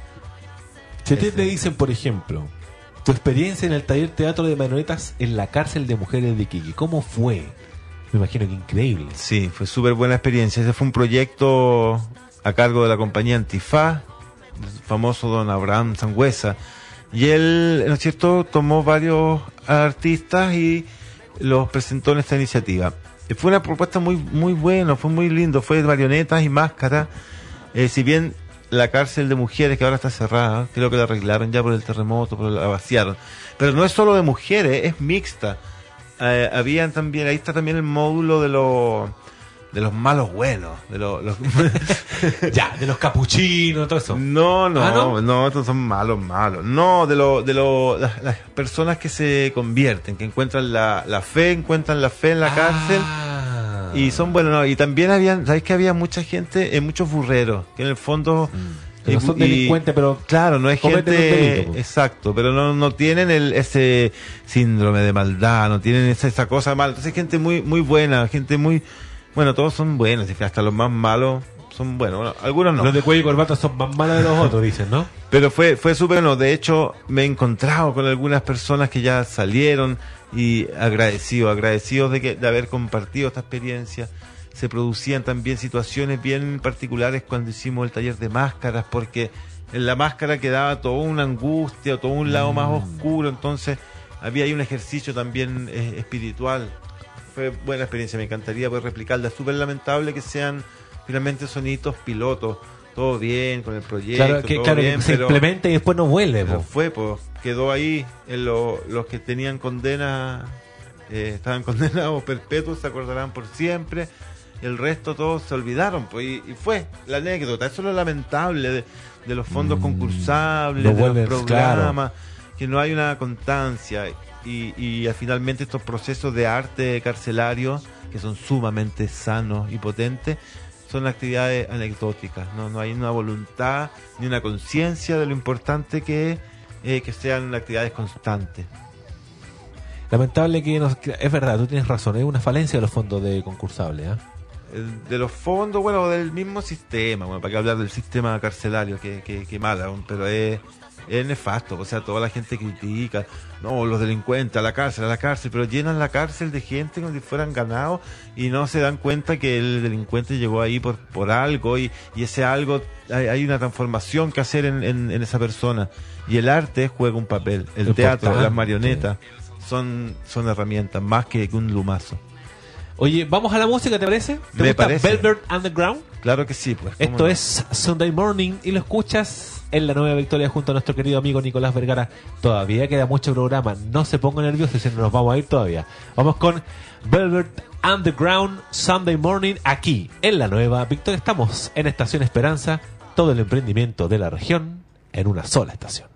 Si te dicen, por ejemplo, tu experiencia en el taller teatro de marionetas en la cárcel de mujeres de Iquique, ¿cómo fue? Me imagino que increíble. Sí, fue súper buena experiencia. Ese fue un proyecto a cargo de la compañía Antifaz, el famoso don Abraham Sangüesa. Y él, ¿no es cierto?, tomó varios artistas y los presentó en esta iniciativa. Fue una propuesta muy buena, fue muy lindo, fue de marionetas y máscaras. Si bien la cárcel de mujeres, que ahora está cerrada, creo que la arreglaron ya por el terremoto, pero la vaciaron. Pero no es solo de mujeres, es mixta. Habían también, ahí está también el módulo de los malos buenos, de los ya, de los capuchinos, todo eso. No, estos son malos. No, las personas que se convierten, que encuentran la fe en la cárcel. Y son buenos, no, y también ¿sabes que había mucha gente, muchos burreros, que en el fondo que no son delincuentes, pero claro, no es gente delito, exacto, pero no tienen ese síndrome de maldad, no tienen esa cosa mala. Entonces gente muy buena, gente muy bueno, todos son buenos, hasta los más malos son buenos. Bueno, algunos no. Los de cuello y corbata son más malos de los otros, dicen, ¿no? Pero fue súper bueno. De hecho, me he encontrado con algunas personas que ya salieron y agradecidos de haber compartido esta experiencia. Se producían también situaciones bien particulares cuando hicimos el taller de máscaras, porque en la máscara quedaba toda una angustia, todo un lado más oscuro, entonces había ahí un ejercicio también espiritual. Fue buena experiencia, me encantaría poder replicarla. Es súper lamentable que sean finalmente sonitos pilotos, todo bien con el proyecto, claro, bien, que se implementa y después no vuelve. Quedó ahí en los que tenían condena, estaban condenados perpetuos, se acordarán por siempre. El resto todos se olvidaron, y fue la anécdota. Eso es lo lamentable de los fondos concursables, de los programas, que no hay una constancia. Y finalmente estos procesos de arte carcelario, que son sumamente sanos y potentes, son actividades anecdóticas. No hay una voluntad ni una conciencia de lo importante que es que sean actividades constantes. Lamentable es verdad, tú tienes razón, es una falencia de los fondos de concursables, de los fondos, del mismo sistema, para que hablar del sistema carcelario, que mal aún, pero es nefasto. O sea, toda la gente critica, no, los delincuentes a la cárcel, pero llenan la cárcel de gente como si fueran ganados y no se dan cuenta que el delincuente llegó ahí por algo, y ese algo, hay una transformación que hacer en esa persona, y el arte juega un papel, el teatro, las marionetas son herramientas más que un lumazo. Oye, vamos a la música, ¿te parece? ¿Te Me gusta parece. Velvet Underground? Claro que sí, pues. Esto es Sunday Morning y lo escuchas en la Nueva Victoria junto a nuestro querido amigo Nicolás Vergara. Todavía queda mucho programa, no se ponga nervioso, si no nos vamos a ir todavía. Vamos con Velvet Underground, Sunday Morning, aquí en la Nueva Victoria. Estamos en Estación Esperanza, todo el emprendimiento de la región en una sola estación.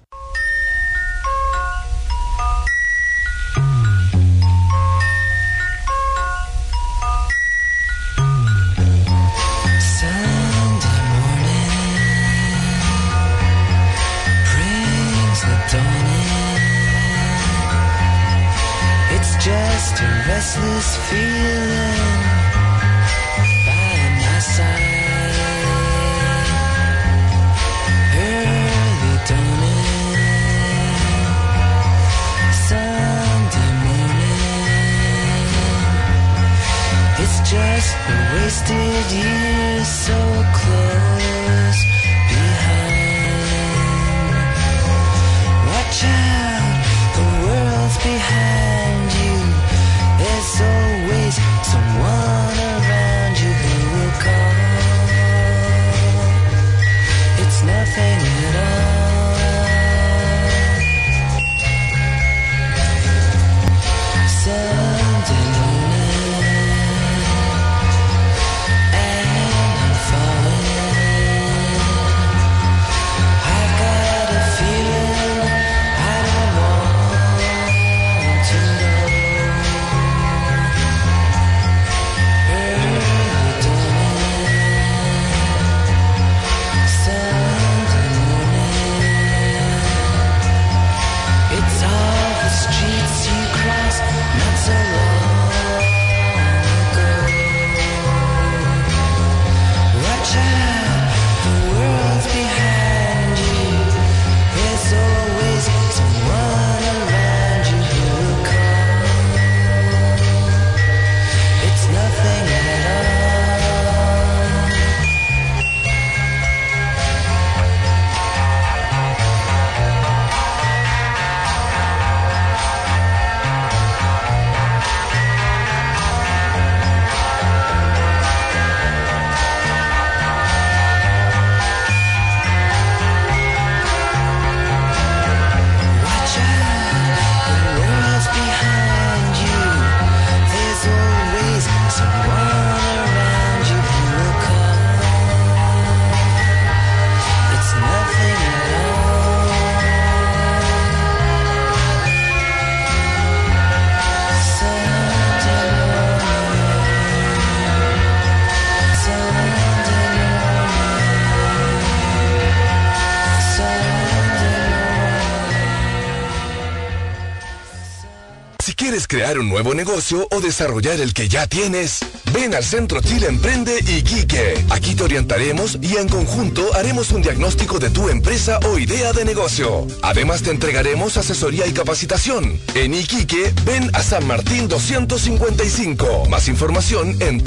Just a restless feeling by my side. Early dawning, Sunday morning. It's just a wasted year so close behind. Watch out, the world's behind you. There's always someone around you who will call. It's nothing at all. Sunday morning, and I'm falling. I've got a feeling I don't want to know. Early dawning, Sunday morning. It's all the streets you cross not so long ago. Watch out, the world's behind you. There's always someone around you who will call. It's nothing at all. Watch out, the world's behind you. There's always someone around you who will call. It's nothing at all. Sunday morning, Sunday Si quieres crear un nuevo negocio o desarrollar el que ya tienes, ven al Centro Chile Emprende Iquique. Aquí te orientaremos y en conjunto haremos un diagnóstico de tu empresa o idea de negocio. Además te entregaremos asesoría y capacitación. En Iquique, ven a San Martín 255. Más información en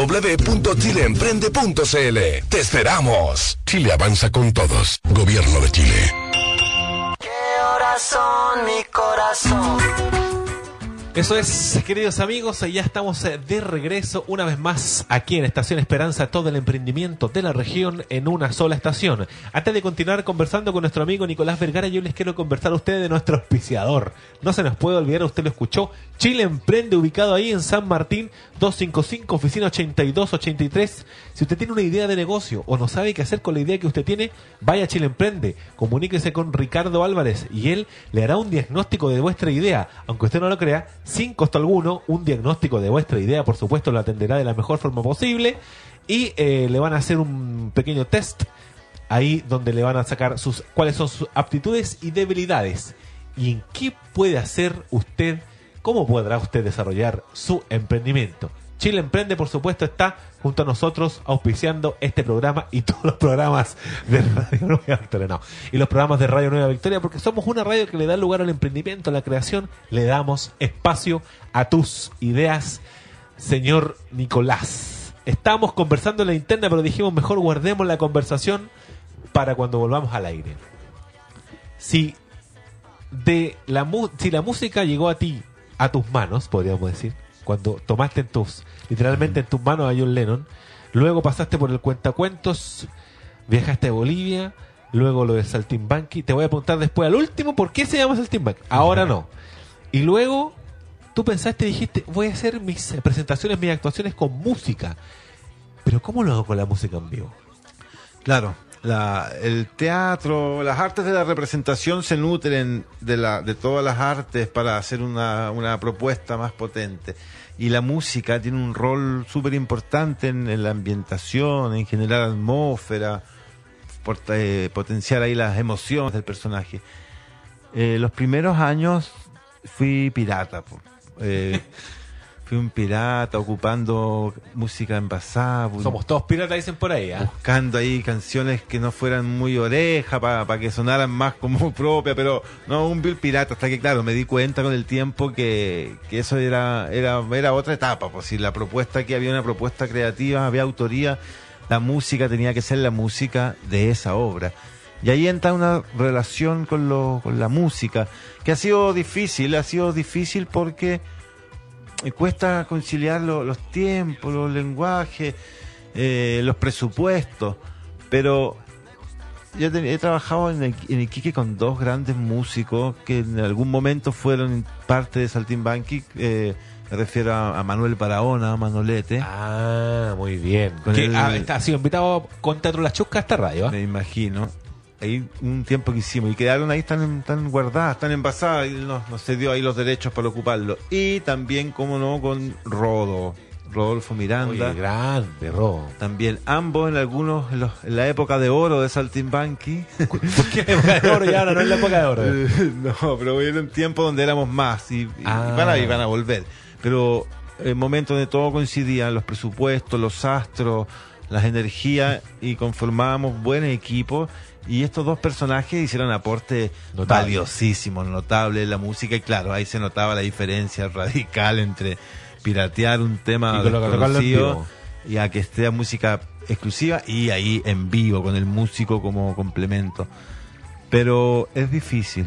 www.chileemprende.cl. ¡Te esperamos! Chile avanza con todos. Gobierno de Chile. ¿Qué horas son, mi corazón? Eso es, queridos amigos, ya estamos de regreso una vez más aquí en Estación Esperanza, todo el emprendimiento de la región en una sola estación. Antes de continuar conversando con nuestro amigo Nicolás Vergara, yo les quiero conversar a ustedes de nuestro auspiciador. No se nos puede olvidar, usted lo escuchó, Chile Emprende, ubicado ahí en San Martín 255, oficina 8283. Si usted tiene una idea de negocio o no sabe qué hacer con la idea que usted tiene, vaya a Chile Emprende, comuníquese con Ricardo Álvarez y él le hará un diagnóstico de vuestra idea, aunque usted no lo crea, sin costo alguno, un diagnóstico de vuestra idea, por supuesto lo atenderá de la mejor forma posible y le van a hacer un pequeño test ahí donde le van a sacar cuáles son sus aptitudes y debilidades y en qué puede hacer usted, cómo podrá usted desarrollar su emprendimiento. Chile Emprende, por supuesto, está junto a nosotros auspiciando este programa y todos los programas de Radio Nueva Victoria. No, y los programas de Radio Nueva Victoria, porque somos una radio que le da lugar al emprendimiento, a la creación, le damos espacio a tus ideas, señor Nicolás. Estamos conversando en la interna, pero dijimos mejor guardemos la conversación para cuando volvamos al aire. Si la música llegó a ti, a tus manos, podríamos decir, cuando tomaste literalmente en tus manos a John Lennon, luego pasaste por el cuentacuentos, viajaste a Bolivia, luego lo de Saltimbanqui, te voy a preguntar después al último por qué se llama Saltimbanqui, ahora no. Y luego tú pensaste y dijiste, voy a hacer mis presentaciones, mis actuaciones con música, pero ¿cómo lo hago con la música en vivo? Claro, el teatro, las artes de la representación se nutren de todas las artes para hacer una propuesta más potente. Y la música tiene un rol súper importante en la ambientación, en generar atmósfera, potenciar ahí las emociones del personaje. Los primeros años fui pirata, fui un pirata ocupando música envasada. Somos todos piratas, dicen por ahí, ¿eh? Buscando ahí canciones que no fueran muy oreja para que sonaran más como propia, pero no, un vil pirata, hasta que claro, me di cuenta con el tiempo que eso era otra etapa, pues si la propuesta, que había una propuesta creativa, había autoría, la música tenía que ser la música de esa obra. Y ahí entra una relación con la música, que ha sido difícil porque cuesta conciliar los tiempos, los lenguajes, los presupuestos, pero yo he trabajado en Iquique con dos grandes músicos que en algún momento fueron parte de Saltimbanqui. Me refiero a Manuel Barahona, Manolete. Ah, muy bien. Con Que el- ha sido invitado con Teatro La Chusca a esta radio. Me imagino. Ahí un tiempo que hicimos y quedaron ahí tan guardadas, tan envasadas, y no se dio ahí los derechos para ocuparlo. Y también, como no, con Rodolfo Miranda. Oye, grande, Ro. También ambos en la época de oro de Saltimbanqui. ¿Por qué la época de oro y ahora no es la época de oro? No, pero hubo un tiempo donde éramos más y Ah. van a volver. Pero en momentos donde todo coincidía, los presupuestos, los astros, las energías, y conformábamos buen equipo. Y estos dos personajes hicieron aportes Notable. valiosísimos, notables en la música. Y claro, ahí se notaba la diferencia radical entre piratear un tema Y tocarlo en desconocido vivo. y a que esté música exclusiva y ahí en vivo con el músico como complemento. Pero es difícil.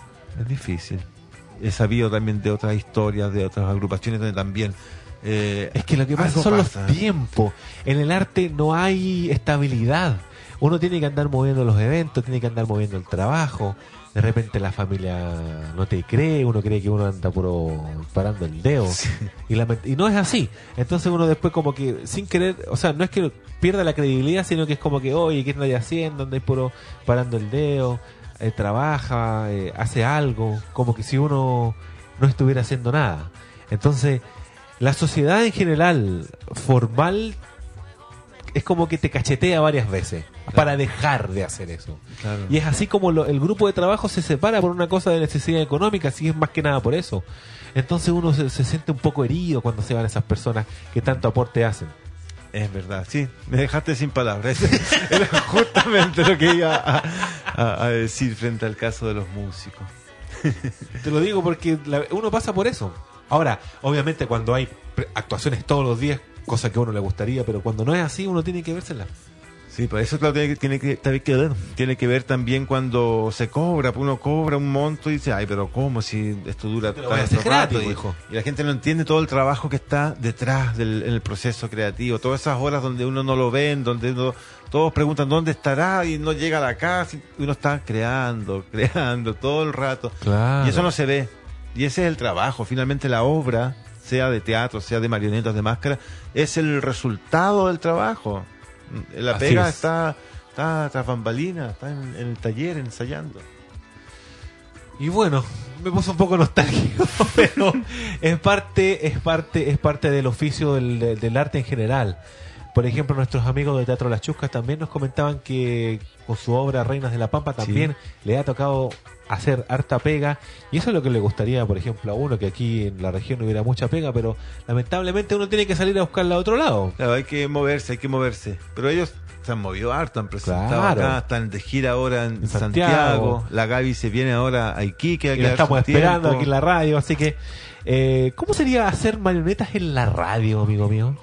He sabido también de otras historias, de otras agrupaciones donde también Es que lo que pasa algo son pasa. los tiempos. En el arte no hay estabilidad. Uno tiene que andar moviendo los eventos, tiene que andar moviendo el trabajo. De repente la familia no te cree, uno cree que uno anda puro parando el dedo. Y no es así. Entonces uno después como que sin querer, o sea, no es que pierda la credibilidad, sino que es como que, oye, ¿qué andáis haciendo? Andáis puro parando el dedo, trabaja, hace algo, como que si uno no estuviera haciendo nada. Entonces, la sociedad en general, formal, es como que te cachetea varias veces para dejar de hacer eso. Claro. Y es así como el grupo de trabajo se separa por una cosa de necesidad económica, así es más que nada por eso. Entonces uno se siente un poco herido cuando se van esas personas que tanto aporte hacen. Es verdad, sí, me dejaste sin palabras. Era justamente lo que iba a decir frente al caso de los músicos. Te lo digo porque uno pasa por eso. Ahora, obviamente cuando hay actuaciones todos los días, cosa que a uno le gustaría, pero cuando no es así, uno tiene que vérsela. Sí, pues eso claro, tiene que ver también cuando se cobra, pues uno cobra un monto y dice, ay, pero ¿cómo si esto dura Te lo voy a tanto hacer gratis, rato? hijo. Y la gente no entiende todo el trabajo que está detrás en el proceso creativo, todas esas horas donde uno no lo ve, donde todos preguntan dónde estará y no llega a la casa, y uno está creando todo el rato. Claro. Y eso no se ve. Y ese es el trabajo. Finalmente la obra, sea de teatro, sea de marionetas, de máscara, es el resultado del trabajo. La Así pega es. está tras bambalinas, está en el taller ensayando. Y bueno, me puso un poco nostálgico, pero es parte del oficio del arte en general. Por ejemplo, nuestros amigos de Teatro Las Chuscas también nos comentaban que con su obra Reinas de la Pampa también le ha tocado hacer harta pega, y eso es lo que le gustaría, por ejemplo, a uno, que aquí en la región no hubiera mucha pega, pero lamentablemente uno tiene que salir a buscarla a otro lado. Claro, hay que moverse. Pero ellos se han movido harto, han presentado Claro. acá, están de gira ahora en Santiago. Santiago. La Gaby se viene ahora a Iquique a Y la quedarse estamos un tiempo. esperando aquí en la radio, así que ¿cómo sería hacer marionetas en la radio, amigo mío?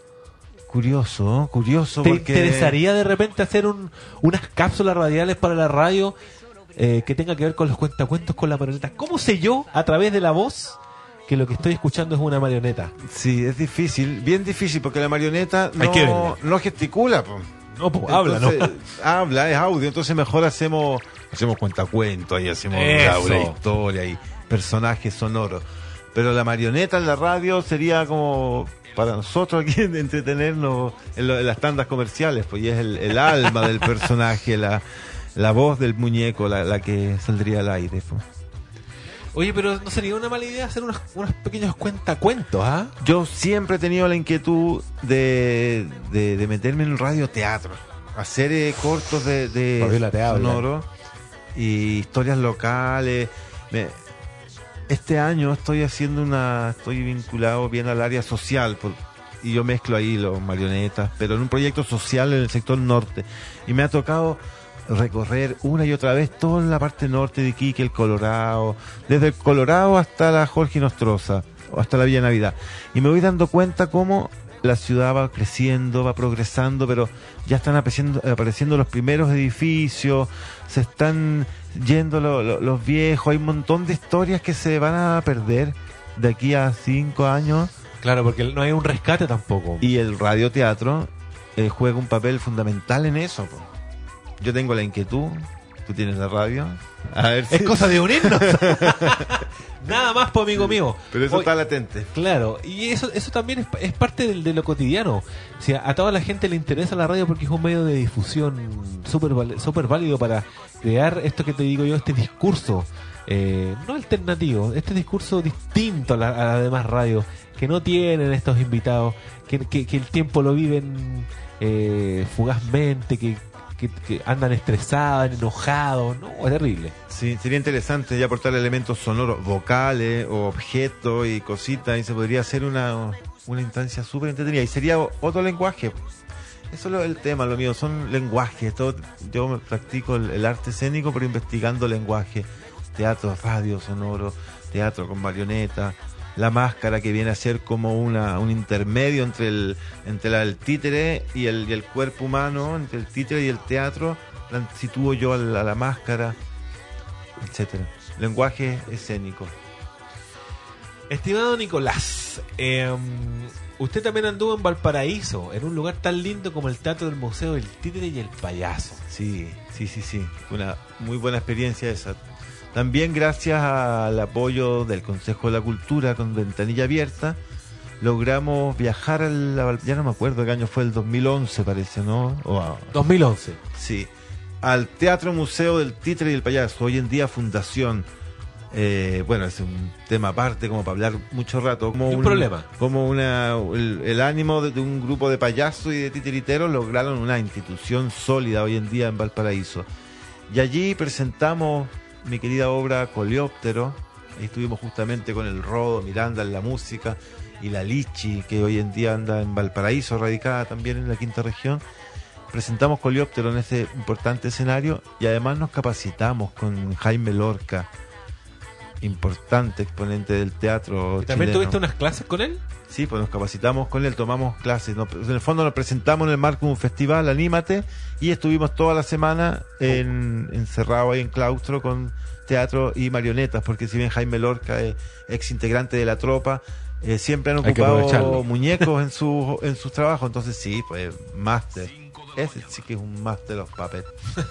Curioso ¿Te porque interesaría de repente hacer unas cápsulas radiales para la radio que tenga que ver con los cuentacuentos, con la marioneta? ¿Cómo sé yo, a través de la voz, que lo que estoy escuchando es una marioneta? Sí, es difícil, bien difícil, porque la marioneta Hay que verla. no gesticula, po. No, pues, habla, ¿no? Entonces, habla, es audio, entonces mejor hacemos cuentacuentos, ahí hacemos Eso. una historia y personajes sonoros. Pero la marioneta en la radio sería como para nosotros aquí entretenernos en las tandas comerciales, pues y es el alma del personaje, la voz del muñeco, la que saldría al aire, pues. Oye, pero ¿no sería una mala idea hacer unos pequeños cuentacuentos, ah? Yo siempre he tenido la inquietud de meterme en radioteatro, hacer cortos Fabiola te habla. sonoro y historias locales. Este año estoy vinculado bien al área social y yo mezclo ahí los marionetas, pero en un proyecto social en el sector norte. Y me ha tocado recorrer una y otra vez toda la parte norte de Iquique, el Colorado, desde el Colorado hasta la Jorge Nostroza, o hasta la Villa Navidad. Y me voy dando cuenta cómo la ciudad va creciendo, va progresando, pero ya están apareciendo los primeros edificios, se están yendo los viejos, hay un montón de historias que se van a perder de aquí a 5 años. Claro, porque no hay un rescate tampoco. Y el radioteatro juega un papel fundamental en eso, po. Yo tengo la inquietud, tú tienes la radio. A ver Es cosa de unirnos. Nada más, pues, amigo mío. Pero eso Hoy- está latente. Claro, y eso también es parte de lo cotidiano. O sea, a toda la gente le interesa la radio porque es un medio de difusión súper válido para crear esto que te digo yo, este discurso, no alternativo, este discurso distinto a la demás radio, que no tienen estos invitados, que el tiempo lo viven fugazmente, que andan estresados, enojados, ¿no? Es terrible. Sí, sería interesante ya aportar elementos sonoros, vocales o objetos y cositas, y se podría hacer una instancia súper entretenida. Y sería otro lenguaje. Eso es el tema, lo mío, son lenguajes. Yo practico el arte escénico, pero investigando lenguaje. Teatro, radio, sonoro, teatro con marioneta. La máscara, que viene a ser como un intermedio entre el títere y el cuerpo humano, entre el títere y el teatro. La sitúo yo a la máscara, etcétera. Lenguaje escénico. Estimado Nicolás, usted también anduvo en Valparaíso, en un lugar tan lindo como el Teatro del Museo del Títere y el Payaso. Sí. Una muy buena experiencia esa. También gracias al apoyo del Consejo de la Cultura con Ventanilla Abierta, logramos viajar ya no me acuerdo qué año fue, el 2011 parece, ¿no? 2011. Sí, al Teatro Museo del Títere y el Payaso, hoy en día Fundación. Bueno, es un tema aparte como para hablar mucho rato. Como un problema. Como el ánimo de un grupo de payasos y de titiriteros lograron una institución sólida hoy en día en Valparaíso. Y allí presentamos mi querida obra Coleóptero. Ahí estuvimos justamente con el Rodo, Miranda en la música, y la Lichi, que hoy en día anda en Valparaíso, radicada también en la quinta región. Presentamos Coleóptero en ese importante escenario y además nos capacitamos con Jaime Lorca, importante exponente del teatro ¿También chileno. tuviste unas clases con él? Sí, pues nos capacitamos con él, tomamos clases. En el fondo nos presentamos en el marco de un festival, Anímate, y estuvimos toda la semana encerrados ahí en claustro con teatro y marionetas, porque si bien Jaime Lorca es ex integrante de la tropa, siempre han Hay que ocupado aprovecharlo. muñecos en sus trabajos, entonces sí, pues máster. Ese sí que es un máster of puppets.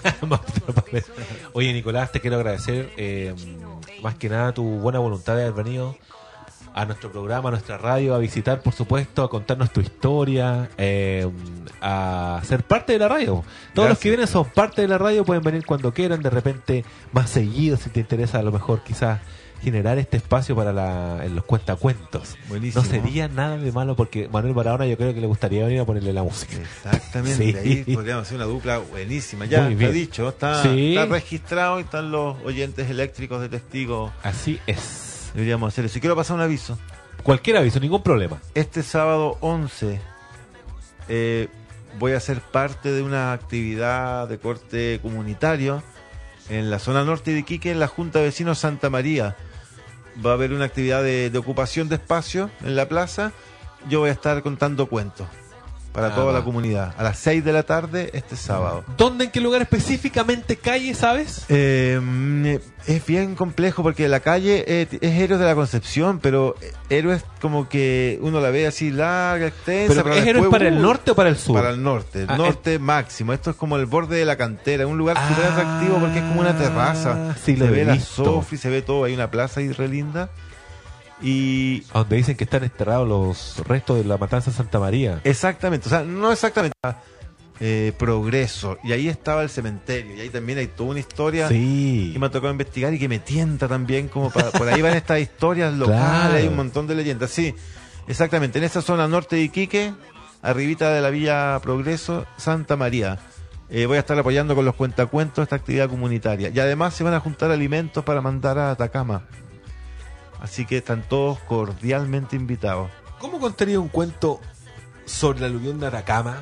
Oye, Nicolás, te quiero agradecer más que nada tu buena voluntad de haber venido a nuestro programa, a nuestra radio, a visitar, por supuesto, a contarnos tu historia, a ser parte de la radio. Todos los que vienen son parte de la radio, pueden venir cuando quieran, de repente más seguido, si te interesa a lo mejor quizás generar este espacio para en los cuentacuentos. Buenísimo. No sería nada de malo, porque Manuel Barahona yo creo que le gustaría venir a ponerle la música. Exactamente, Sí. ahí podríamos hacer una dupla buenísima. Ya Muy está bien. dicho, está registrado y están los oyentes eléctricos de testigos. Así es. Deberíamos hacer eso. Y quiero pasar un aviso. Cualquier aviso, ningún problema. Este sábado 11 voy a ser parte de una actividad de corte comunitario en la zona norte de Iquique, en la Junta de Vecinos Santa María. Va a haber una actividad de ocupación de espacio en la plaza. Yo voy a estar contando cuentos para toda la comunidad a las 6 de la tarde este sábado. ¿Dónde, en qué lugar específicamente, calle, sabes? Es bien complejo porque la calle es Héroes de la Concepción, pero Héroes como que uno la ve así larga, extensa. ¿Pero es Héroes para el norte o para el sur? Para el norte, norte máximo. Esto es como el borde de la cantera, un lugar súper atractivo porque es como una terraza. Sí, lo se he ve la visto. Sofi, se ve todo, hay una plaza ahí re linda. Y donde dicen que están enterrados los restos de la matanza de Santa María. exactamente, o sea, no exactamente, Progreso, y ahí estaba el cementerio, y ahí también hay toda una historia Sí. que me ha tocado investigar y que me tienta también, como por ahí van estas historias locales, Claro. hay un montón de leyendas, sí, exactamente, en esa zona norte de Iquique, arribita de la Villa Progreso, Santa María. Voy a estar apoyando con los cuentacuentos esta actividad comunitaria, y además se van a juntar alimentos para mandar a Atacama, así que están todos cordialmente invitados. ¿Cómo contaría un cuento sobre la aluvión de Atacama?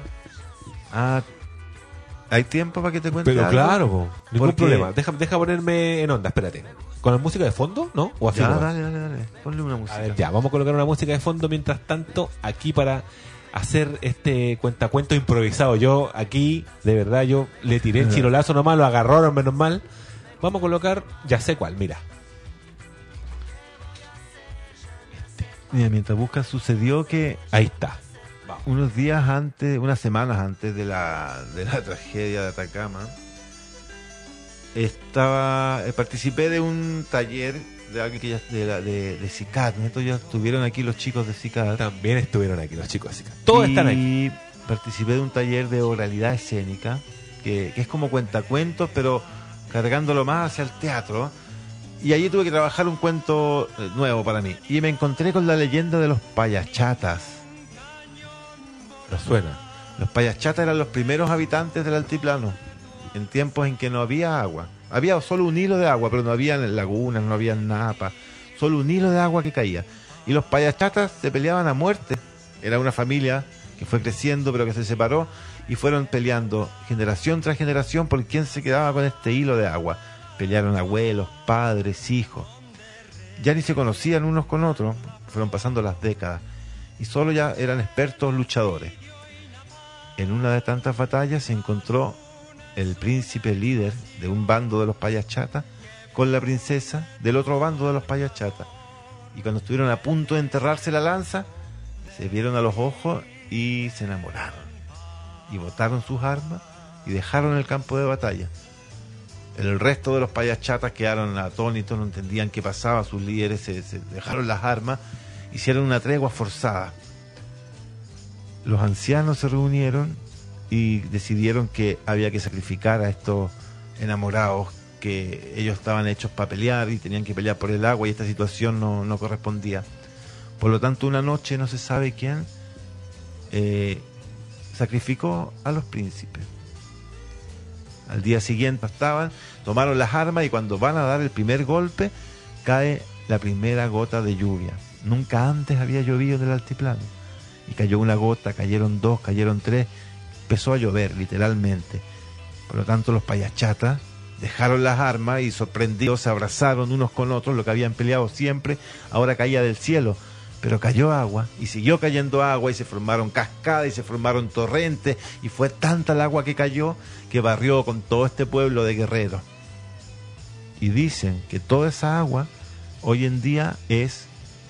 ¿Hay tiempo para que te cuente Pero algo? claro, po, ningún Porque- problema. Deja ponerme en onda, espérate. ¿Con la música de fondo? ¿No? ¿O así Ya, nomás? dale. Ponle una música. A ver, ya, vamos a colocar una música de fondo mientras tanto aquí para hacer este cuentacuento improvisado. Yo aquí, de verdad, yo le tiré el chirolazo nomás, lo agarraron menos mal. Vamos a colocar, ya sé cuál, mira. Mira, mientras buscas, sucedió que Ahí está. unos días antes, unas semanas antes de la tragedia de Atacama, participé de un taller de alguien que de CICAD. Estos ya estuvieron aquí los chicos de CICAD. También estuvieron aquí los chicos, así que todos están aquí. Y participé de un taller de oralidad escénica, que es como cuentacuentos, pero cargándolo más hacia el teatro. Y allí tuve que trabajar un cuento nuevo para mí. Y me encontré con la leyenda de los payachatas. Nos suena. Los payachatas eran los primeros habitantes del altiplano, en tiempos en que no había agua. Había solo un hilo de agua, pero no había lagunas, no había napas, solo un hilo de agua que caía. Y los payachatas se peleaban a muerte. Era una familia que fue creciendo, pero que se separó, y fueron peleando generación tras generación por quién se quedaba con este hilo de agua. Pelearon abuelos, padres, hijos. Ya ni se conocían unos con otros, fueron pasando las décadas, y solo ya eran expertos luchadores. En una de tantas batallas se encontró el príncipe líder de un bando de los payachatas con la princesa del otro bando de los payachatas. Y cuando estuvieron a punto de enterrarse la lanza, se vieron a los ojos y se enamoraron. Y botaron sus armas y dejaron el campo de batalla. El resto de los payachatas quedaron atónitos, no entendían qué pasaba, sus líderes se dejaron las armas, hicieron una tregua forzada. Los ancianos se reunieron y decidieron que había que sacrificar a estos enamorados, que ellos estaban hechos para pelear y tenían que pelear por el agua, y esta situación no correspondía. Por lo tanto, una noche, no se sabe quién, sacrificó a los príncipes. Al día siguiente tomaron las armas, y cuando van a dar el primer golpe, cae la primera gota de lluvia. Nunca antes había llovido en el altiplano. Y cayó una gota, cayeron dos, cayeron tres, empezó a llover, literalmente. Por lo tanto, los payachatas dejaron las armas y, sorprendidos, se abrazaron unos con otros. Lo que habían peleado siempre ahora caía del cielo. Pero cayó agua, y siguió cayendo agua, y se formaron cascadas, y se formaron torrentes, y fue tanta el agua que cayó que barrió con todo este pueblo de guerreros. Y dicen que toda esa agua hoy en día es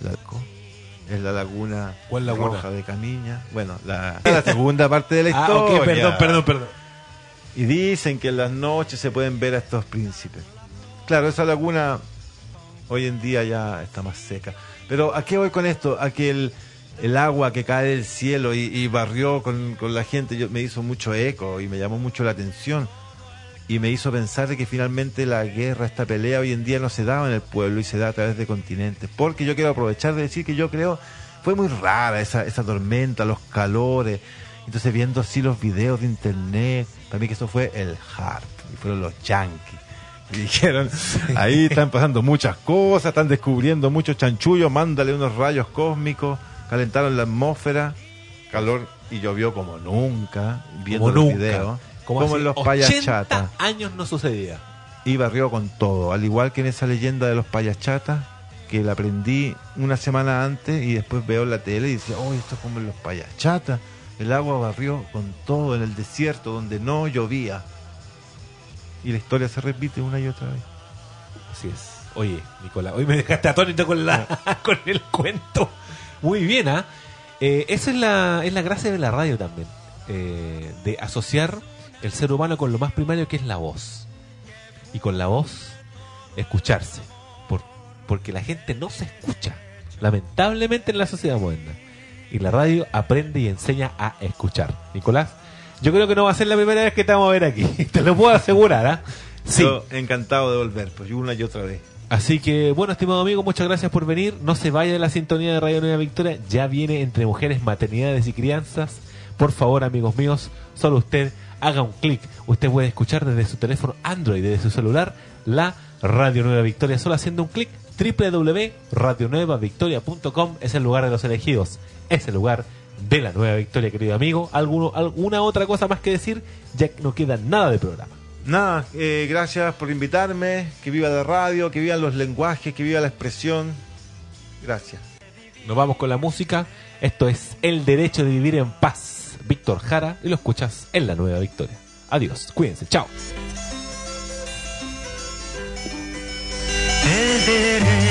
la laguna, ¿Cuál laguna? Roja de Camiña. Bueno, la segunda parte de la historia. Ok, perdón. Y dicen que en las noches se pueden ver a estos príncipes. Claro, esa laguna hoy en día ya está más seca. Pero ¿a qué voy con esto? A que el agua que cae del cielo y barrió con la gente, me hizo mucho eco y me llamó mucho la atención. Y me hizo pensar de que finalmente la guerra, esta pelea, hoy en día no se daba en el pueblo y se da a través de continentes. Porque yo quiero aprovechar de decir que yo creo, fue muy rara esa tormenta, los calores. Entonces, viendo así los videos de internet, para mí que eso fue el HARP, y fueron los yankees. Y dijeron, ahí están pasando muchas cosas, están descubriendo muchos chanchullos, mándale unos rayos cósmicos, calentaron la atmósfera, calor, y llovió como nunca, viendo los videos. Como en los payachatas. 80 años no sucedía. Y barrió con todo, al igual que en esa leyenda de los payachatas, que la aprendí una semana antes y después veo la tele y decía, oh, esto es como en los payachatas. El agua barrió con todo en el desierto donde no llovía. Y la historia se repite una y otra vez. Así es. Oye, Nicolás, hoy me dejaste atónito con con el cuento. Muy bien, ¿ah? Esa es la gracia de la radio también. De asociar el ser humano con lo más primario, que es la voz. Y con la voz, escucharse. Porque la gente no se escucha, lamentablemente, en la sociedad moderna. Y la radio aprende y enseña a escuchar. Nicolás, yo creo que no va a ser la primera vez que te vamos a ver aquí. Te lo puedo asegurar, ¿ah? Sí. Yo encantado de volver, pues una y otra vez. Así que, bueno, estimado amigo, muchas gracias por venir. No se vaya de la sintonía de Radio Nueva Victoria. Ya viene Entre Mujeres, Maternidades y Crianzas. Por favor, amigos míos, solo usted haga un clic. Usted puede escuchar desde su teléfono Android, desde su celular, la Radio Nueva Victoria. Solo haciendo un clic. www.radionuevavictoria.com es el lugar de los elegidos. Es el lugar de la Nueva Victoria, querido amigo. ¿Alguna otra cosa más que decir? Ya no queda nada de programa. Nada, gracias por invitarme. Que viva la radio, que vivan los lenguajes, que viva la expresión. Gracias. Nos vamos con la música. Esto es El Derecho de Vivir en Paz, Víctor Jara, y lo escuchas en La Nueva Victoria. Adiós, cuídense, chao. El derecho